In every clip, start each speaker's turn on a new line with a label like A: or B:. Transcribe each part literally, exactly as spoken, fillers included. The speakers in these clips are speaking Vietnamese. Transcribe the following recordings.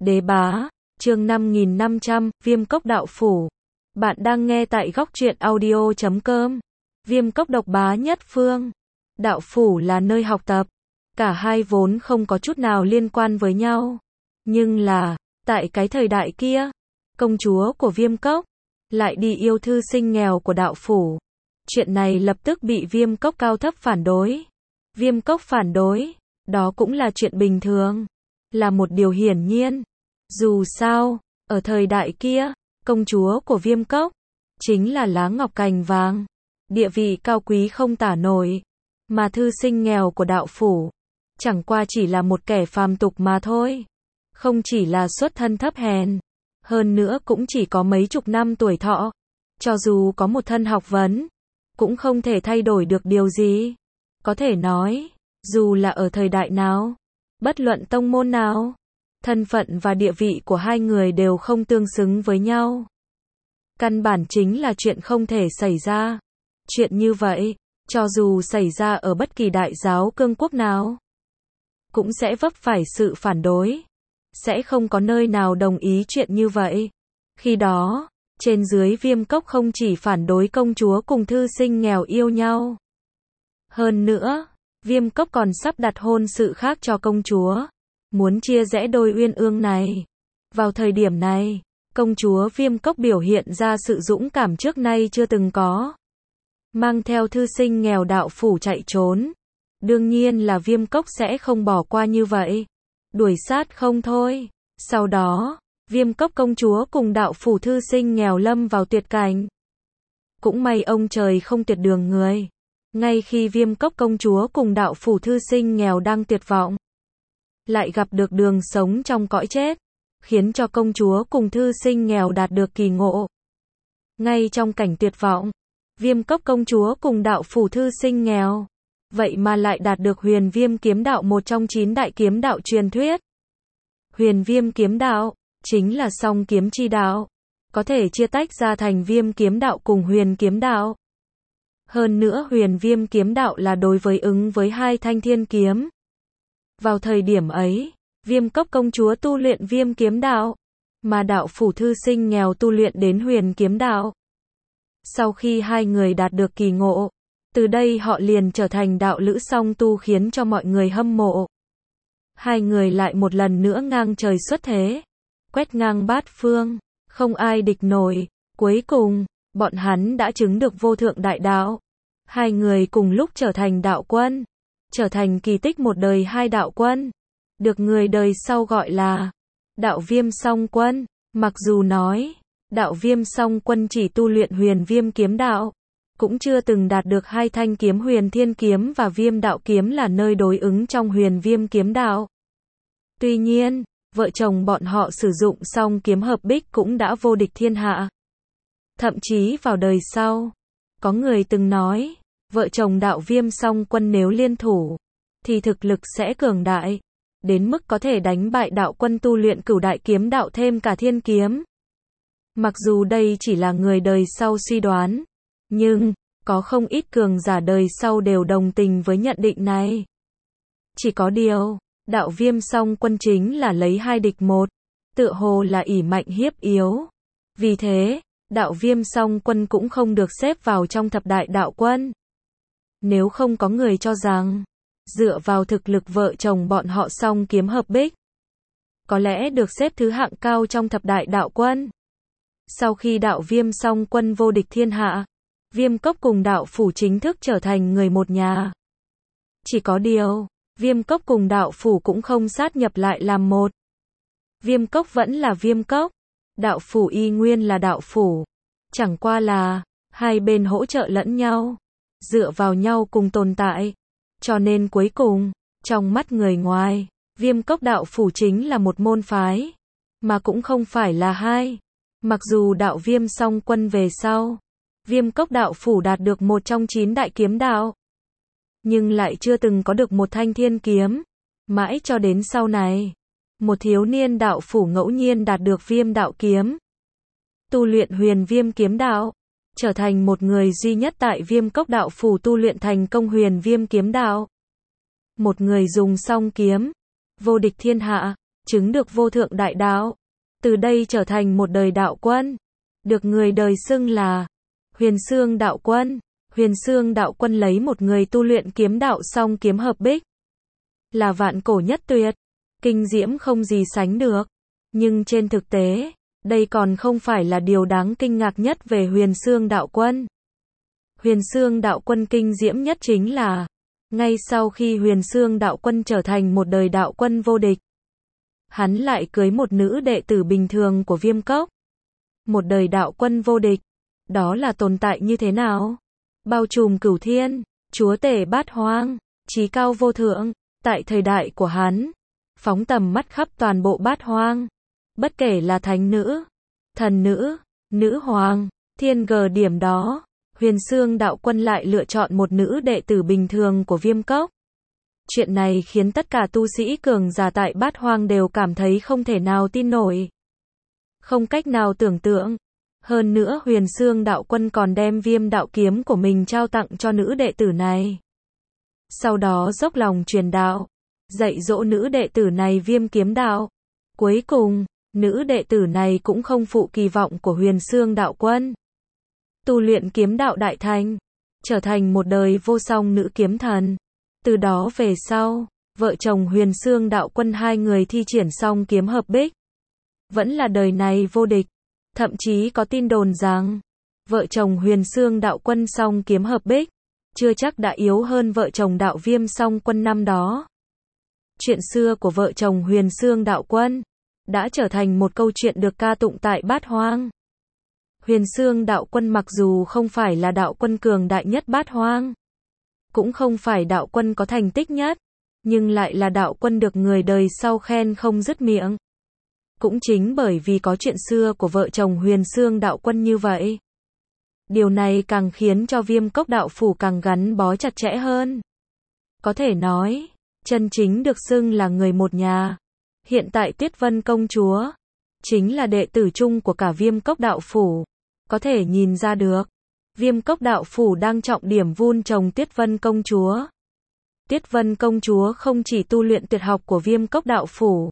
A: Đế bá, chương năm nghìn năm trăm, Viêm cốc đạo phủ. Bạn đang nghe tại góc truyện audio chấm com. Viêm cốc độc bá nhất phương. Đạo phủ là nơi học tập. Cả hai vốn không có chút nào liên quan với nhau. Nhưng là, tại cái thời đại kia, công chúa của Viêm cốc lại đi yêu thư sinh nghèo của đạo phủ. Chuyện này lập tức bị Viêm cốc cao thấp phản đối. Viêm cốc phản đối, đó cũng là chuyện bình thường, là một điều hiển nhiên. Dù sao, ở thời đại kia, công chúa của Viêm cốc chính là lá ngọc cành vàng, địa vị cao quý không tả nổi, mà thư sinh nghèo của đạo phủ chẳng qua chỉ là một kẻ phàm tục mà thôi. Không chỉ là xuất thân thấp hèn, hơn nữa cũng chỉ có mấy chục năm tuổi thọ. Cho dù có một thân học vấn, cũng không thể thay đổi được điều gì. Có thể nói, dù là ở thời đại nào, bất luận tông môn nào, thân phận và địa vị của hai người đều không tương xứng với nhau. Căn bản chính là chuyện không thể xảy ra. Chuyện như vậy, cho dù xảy ra ở bất kỳ đại giáo cương quốc nào, cũng sẽ vấp phải sự phản đối. Sẽ không có nơi nào đồng ý chuyện như vậy. Khi đó, trên dưới Viêm cốc không chỉ phản đối công chúa cùng thư sinh nghèo yêu nhau. Hơn nữa, Viêm cốc còn sắp đặt hôn sự khác cho công chúa. Muốn chia rẽ đôi uyên ương này. Vào thời điểm này, công chúa Viêm cốc biểu hiện ra sự dũng cảm trước nay chưa từng có. Mang theo thư sinh nghèo đạo phủ chạy trốn. Đương nhiên là Viêm cốc sẽ không bỏ qua như vậy. Đuổi sát không thôi. Sau đó, Viêm cốc công chúa cùng đạo phủ thư sinh nghèo lâm vào tuyệt cảnh. Cũng may ông trời không tuyệt đường người. Ngay khi Viêm cốc công chúa cùng đạo phủ thư sinh nghèo đang tuyệt vọng, lại gặp được đường sống trong cõi chết, khiến cho công chúa cùng thư sinh nghèo đạt được kỳ ngộ. Ngay trong cảnh tuyệt vọng, Viêm cốc công chúa cùng đạo phủ thư sinh nghèo, vậy mà lại đạt được Huyền Viêm kiếm đạo, một trong chín đại kiếm đạo truyền thuyết. Huyền Viêm kiếm đạo chính là song kiếm chi đạo, có thể chia tách ra thành Viêm kiếm đạo cùng Huyền kiếm đạo. Hơn nữa Huyền Viêm kiếm đạo là đối với ứng với hai thanh thiên kiếm. Vào thời điểm ấy, Viêm cốc công chúa tu luyện Viêm kiếm đạo, mà đạo phủ thư sinh nghèo tu luyện đến Huyền kiếm đạo. Sau khi hai người đạt được kỳ ngộ, từ đây họ liền trở thành đạo lữ song tu, khiến cho mọi người hâm mộ. Hai người lại một lần nữa ngang trời xuất thế, quét ngang bát phương, không ai địch nổi. Cuối cùng, bọn hắn đã chứng được vô thượng đại đạo. Hai người cùng lúc trở thành đạo quân, trở thành kỳ tích một đời hai đạo quân, được người đời sau gọi là đạo Viêm song quân. Mặc dù nói, đạo Viêm song quân chỉ tu luyện Huyền Viêm kiếm đạo, cũng chưa từng đạt được hai thanh kiếm Huyền Thiên kiếm và Viêm đạo kiếm là nơi đối ứng trong Huyền Viêm kiếm đạo. Tuy nhiên, vợ chồng bọn họ sử dụng song kiếm hợp bích cũng đã vô địch thiên hạ. Thậm chí vào đời sau, có người từng nói, vợ chồng đạo Viêm song quân nếu liên thủ, thì thực lực sẽ cường đại, đến mức có thể đánh bại đạo quân tu luyện Cửu đại kiếm đạo thêm cả thiên kiếm. Mặc dù đây chỉ là người đời sau suy đoán, nhưng có không ít cường giả đời sau đều đồng tình với nhận định này. Chỉ có điều, đạo Viêm song quân chính là lấy hai địch một, tựa hồ là ỷ mạnh hiếp yếu. Vì thế, đạo Viêm song quân cũng không được xếp vào trong thập đại đạo quân. Nếu không có người cho rằng, dựa vào thực lực vợ chồng bọn họ song kiếm hợp bích, có lẽ được xếp thứ hạng cao trong thập đại đạo quân. Sau khi đạo Viêm song quân vô địch thiên hạ, Viêm cốc cùng đạo phủ chính thức trở thành người một nhà. Chỉ có điều, Viêm cốc cùng đạo phủ cũng không sát nhập lại làm một. Viêm cốc vẫn là Viêm cốc, đạo phủ y nguyên là đạo phủ. Chẳng qua là, hai bên hỗ trợ lẫn nhau, dựa vào nhau cùng tồn tại. Cho nên cuối cùng, trong mắt người ngoài, Viêm cốc đạo phủ chính là một môn phái, mà cũng không phải là hai. Mặc dù đạo Viêm song quân về sau, Viêm cốc đạo phủ đạt được một trong chín đại kiếm đạo, nhưng lại chưa từng có được một thanh thiên kiếm. Mãi cho đến sau này, một thiếu niên đạo phủ ngẫu nhiên đạt được Viêm đạo kiếm, tu luyện Huyền Viêm kiếm đạo, trở thành một người duy nhất tại Viêm cốc đạo phủ tu luyện thành công Huyền Viêm kiếm đạo. Một người dùng song kiếm, vô địch thiên hạ, chứng được vô thượng đại đạo, từ đây trở thành một đời đạo quân, được người đời xưng là Huyền Xương đạo quân. Huyền Xương đạo quân lấy một người tu luyện kiếm đạo song kiếm hợp bích, là vạn cổ nhất tuyệt, kinh diễm không gì sánh được. Nhưng trên thực tế, đây còn không phải là điều đáng kinh ngạc nhất về Huyền Xương đạo quân. Huyền Xương đạo quân kinh diễm nhất chính là, ngay sau khi Huyền Xương đạo quân trở thành một đời đạo quân vô địch, hắn lại cưới một nữ đệ tử bình thường của Viêm Cốc. Một đời đạo quân vô địch, đó là tồn tại như thế nào? Bao trùm cửu thiên, chúa tể bát hoang, chí cao vô thượng, tại thời đại của hắn, phóng tầm mắt khắp toàn bộ bát hoang, bất kể là thánh nữ, thần nữ, nữ hoàng, thiên gờ điểm đó, Huyền Xương đạo quân lại lựa chọn một nữ đệ tử bình thường của Viêm Cốc. Chuyện này khiến tất cả tu sĩ cường giả tại bát hoang đều cảm thấy không thể nào tin nổi, không cách nào tưởng tượng. Hơn nữa Huyền Xương đạo quân còn đem Viêm đạo kiếm của mình trao tặng cho nữ đệ tử này. Sau đó dốc lòng truyền đạo, dạy dỗ nữ đệ tử này Viêm kiếm đạo. Cuối cùng, nữ đệ tử này cũng không phụ kỳ vọng của Huyền Xương đạo quân, tu luyện kiếm đạo đại thành, trở thành một đời vô song nữ kiếm thần. Từ đó về sau, vợ chồng Huyền Xương đạo quân hai người thi triển song kiếm hợp bích, vẫn là đời này vô địch. Thậm chí có tin đồn rằng, vợ chồng Huyền Xương đạo quân song kiếm hợp bích, chưa chắc đã yếu hơn vợ chồng đạo Viêm song quân năm đó. Chuyện xưa của vợ chồng Huyền Xương đạo quân, đã trở thành một câu chuyện được ca tụng tại bát hoang. Huyền Xương đạo quân mặc dù không phải là đạo quân cường đại nhất bát hoang, cũng không phải đạo quân có thành tích nhất, nhưng lại là đạo quân được người đời sau khen không dứt miệng. Cũng chính bởi vì có chuyện xưa của vợ chồng Huyền Xương đạo quân như vậy, điều này càng khiến cho Viêm Cốc đạo phủ càng gắn bó chặt chẽ hơn. Có thể nói, chân chính được xưng là người một nhà. Hiện tại Tuyết Vân công chúa chính là đệ tử chung của cả Viêm Cốc đạo phủ. Có thể nhìn ra được, Viêm Cốc đạo phủ đang trọng điểm vun trồng Tuyết Vân công chúa. Tuyết Vân công chúa không chỉ tu luyện tuyệt học của Viêm Cốc đạo phủ,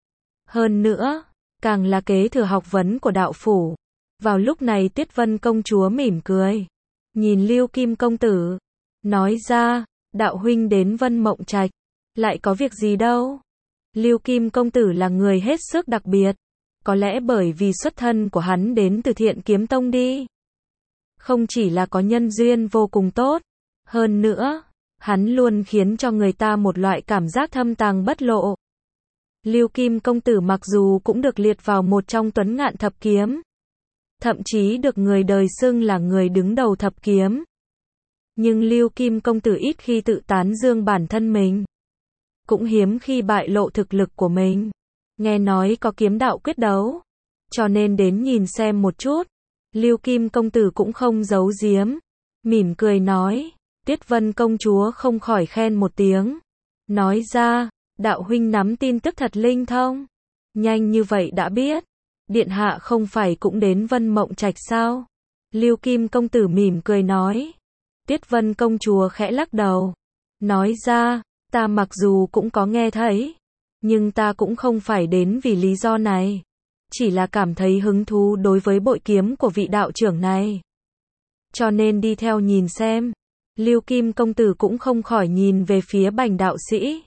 A: hơn nữa, càng là kế thừa học vấn của đạo phủ. Vào lúc này Tuyết Vân công chúa mỉm cười, nhìn Lưu Kim công tử, nói ra, đạo huynh đến Vân Mộng Trạch, lại có việc gì đâu. Lưu Kim công tử là người hết sức đặc biệt, có lẽ bởi vì xuất thân của hắn đến từ Thiện Kiếm Tông đi. Không chỉ là có nhân duyên vô cùng tốt, hơn nữa, hắn luôn khiến cho người ta một loại cảm giác thâm tàng bất lộ. Lưu Kim công tử mặc dù cũng được liệt vào một trong tuấn ngạn thập kiếm, thậm chí được người đời xưng là người đứng đầu thập kiếm, nhưng Lưu Kim công tử ít khi tự tán dương bản thân mình, cũng hiếm khi bại lộ thực lực của mình. Nghe nói có kiếm đạo quyết đấu, cho nên đến nhìn xem một chút. Lưu Kim công tử cũng không giấu giếm, mỉm cười nói. Tuyết Vân công chúa không khỏi khen một tiếng, nói ra, đạo huynh nắm tin tức thật linh thông, nhanh như vậy đã biết. Điện hạ không phải cũng đến Vân Mộng Trạch sao? Lưu Kim công tử mỉm cười nói. Tuyết Vân công chúa khẽ lắc đầu, nói ra, ta mặc dù cũng có nghe thấy, nhưng ta cũng không phải đến vì lý do này, chỉ là cảm thấy hứng thú đối với bội kiếm của vị đạo trưởng này, cho nên đi theo nhìn xem. Lưu Kim công tử cũng không khỏi nhìn về phía Bành đạo sĩ.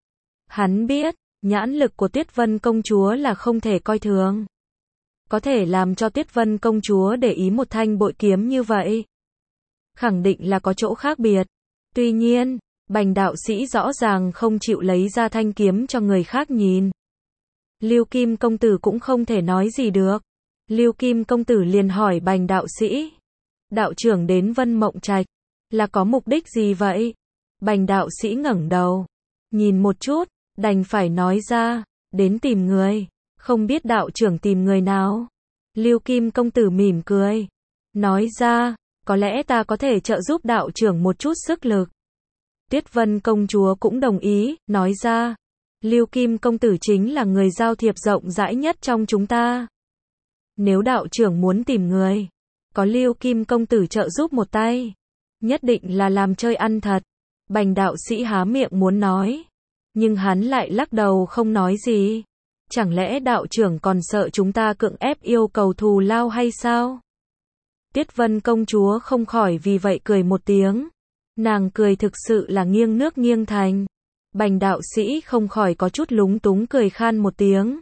A: Hắn biết, nhãn lực của Tuyết Vân công chúa là không thể coi thường. Có thể làm cho Tuyết Vân công chúa để ý một thanh bội kiếm như vậy, khẳng định là có chỗ khác biệt. Tuy nhiên, Bành đạo sĩ rõ ràng không chịu lấy ra thanh kiếm cho người khác nhìn. Lưu Kim công tử cũng không thể nói gì được. Lưu Kim công tử liền hỏi Bành đạo sĩ, đạo trưởng đến Vân Mộng Trạch, là có mục đích gì vậy? Bành đạo sĩ ngẩng đầu, nhìn một chút, đành phải nói ra, đến tìm người, không biết đạo trưởng tìm người nào. Lưu Kim công tử mỉm cười, nói ra, có lẽ ta có thể trợ giúp đạo trưởng một chút sức lực. Tuyết Vân công chúa cũng đồng ý, nói ra, Lưu Kim công tử chính là người giao thiệp rộng rãi nhất trong chúng ta. Nếu đạo trưởng muốn tìm người, có Lưu Kim công tử trợ giúp một tay, nhất định là làm chơi ăn thật. Bành đạo sĩ há miệng muốn nói, nhưng hắn lại lắc đầu không nói gì. Chẳng lẽ đạo trưởng còn sợ chúng ta cưỡng ép yêu cầu thù lao hay sao? Tuyết Vân công chúa không khỏi vì vậy cười một tiếng. Nàng cười thực sự là nghiêng nước nghiêng thành. Bành đạo sĩ không khỏi có chút lúng túng cười khan một tiếng.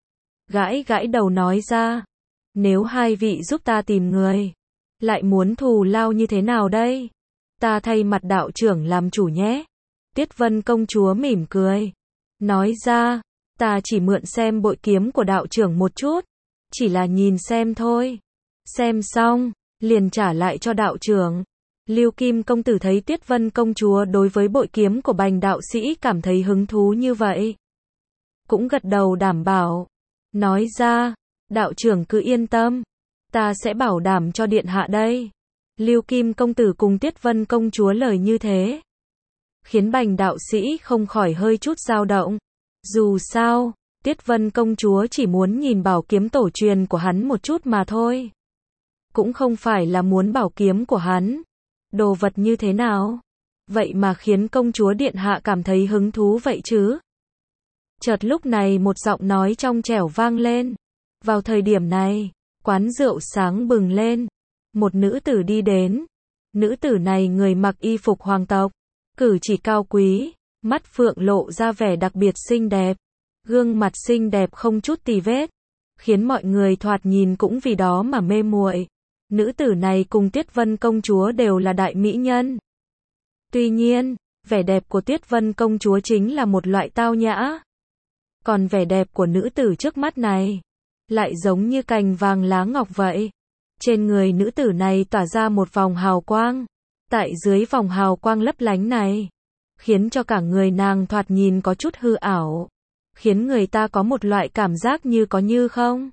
A: Gãi gãi đầu nói ra. Nếu hai vị giúp ta tìm người, lại muốn thù lao như thế nào đây? Ta thay mặt đạo trưởng làm chủ nhé. Tuyết Vân công chúa mỉm cười. Nói ra, ta chỉ mượn xem bội kiếm của đạo trưởng một chút. Chỉ là nhìn xem thôi. Xem xong, liền trả lại cho đạo trưởng. Lưu Kim công tử thấy Tuyết Vân công chúa đối với bội kiếm của Bành đạo sĩ cảm thấy hứng thú như vậy, cũng gật đầu đảm bảo. Nói ra, đạo trưởng cứ yên tâm. Ta sẽ bảo đảm cho điện hạ đây. Lưu Kim công tử cùng Tuyết Vân công chúa lời như thế, khiến Bành đạo sĩ không khỏi hơi chút dao động. Dù sao, Tuyết Vân công chúa chỉ muốn nhìn bảo kiếm tổ truyền của hắn một chút mà thôi. Cũng không phải là muốn bảo kiếm của hắn. Đồ vật như thế nào? Vậy mà khiến công chúa điện hạ cảm thấy hứng thú vậy chứ? Chợt lúc này một giọng nói trong trẻo vang lên. Vào thời điểm này, quán rượu sáng bừng lên. Một nữ tử đi đến. Nữ tử này người mặc y phục hoàng tộc, cử chỉ cao quý, mắt phượng lộ ra vẻ đặc biệt xinh đẹp. Gương mặt xinh đẹp không chút tì vết, khiến mọi người thoạt nhìn cũng vì đó mà mê muội. Nữ tử này cùng Tuyết Vân công chúa đều là đại mỹ nhân. Tuy nhiên, vẻ đẹp của Tuyết Vân công chúa chính là một loại tao nhã. Còn vẻ đẹp của nữ tử trước mắt này, lại giống như cành vàng lá ngọc vậy. Trên người nữ tử này tỏa ra một vòng hào quang. Tại dưới vòng hào quang lấp lánh này, khiến cho cả người nàng thoạt nhìn có chút hư ảo. Khiến người ta có một loại cảm giác như có như không.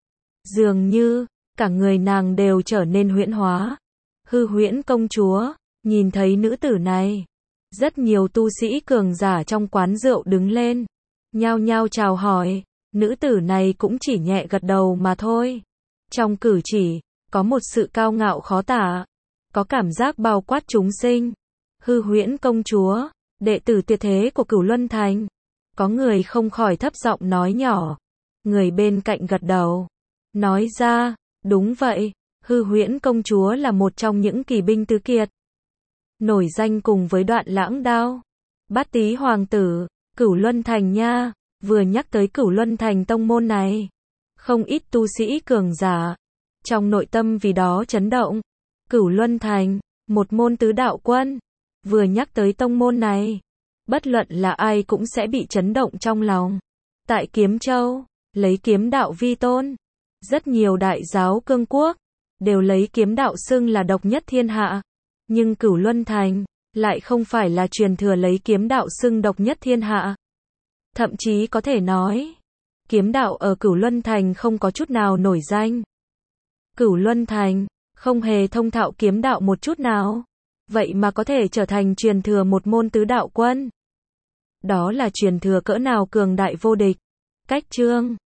A: Dường như, cả người nàng đều trở nên huyễn hóa. Hư huyễn công chúa, nhìn thấy nữ tử này. Rất nhiều tu sĩ cường giả trong quán rượu đứng lên. Nhao nhao chào hỏi. Nữ tử này cũng chỉ nhẹ gật đầu mà thôi. Trong cử chỉ, có một sự cao ngạo khó tả. Có cảm giác bao quát chúng sinh. Hư huyễn công chúa, đệ tử tuyệt thế của Cửu Luân Thành. Có người không khỏi thấp giọng nói nhỏ. Người bên cạnh gật đầu. Nói ra, đúng vậy, hư huyễn công chúa là một trong những kỳ binh tứ kiệt. Nổi danh cùng với Đoạn Lãng Đao, Bát Tý Hoàng tử, Cửu Luân Thành nha. Vừa nhắc tới Cửu Luân Thành tông môn này, không ít tu sĩ cường giả trong nội tâm vì đó chấn động. Cửu Luân Thành, một môn tứ đạo quân. Vừa nhắc tới tông môn này, bất luận là ai cũng sẽ bị chấn động trong lòng. Tại Kiếm Châu, lấy kiếm đạo vi tôn. Rất nhiều đại giáo cương quốc đều lấy kiếm đạo xưng là độc nhất thiên hạ. Nhưng Cửu Luân Thành lại không phải là truyền thừa lấy kiếm đạo xưng độc nhất thiên hạ. Thậm chí có thể nói, kiếm đạo ở Cửu Luân Thành không có chút nào nổi danh. Cửu Luân Thành không hề thông thạo kiếm đạo một chút nào, vậy mà có thể trở thành truyền thừa một môn tứ đạo quân. Đó là truyền thừa cỡ nào cường đại vô địch. Cách chương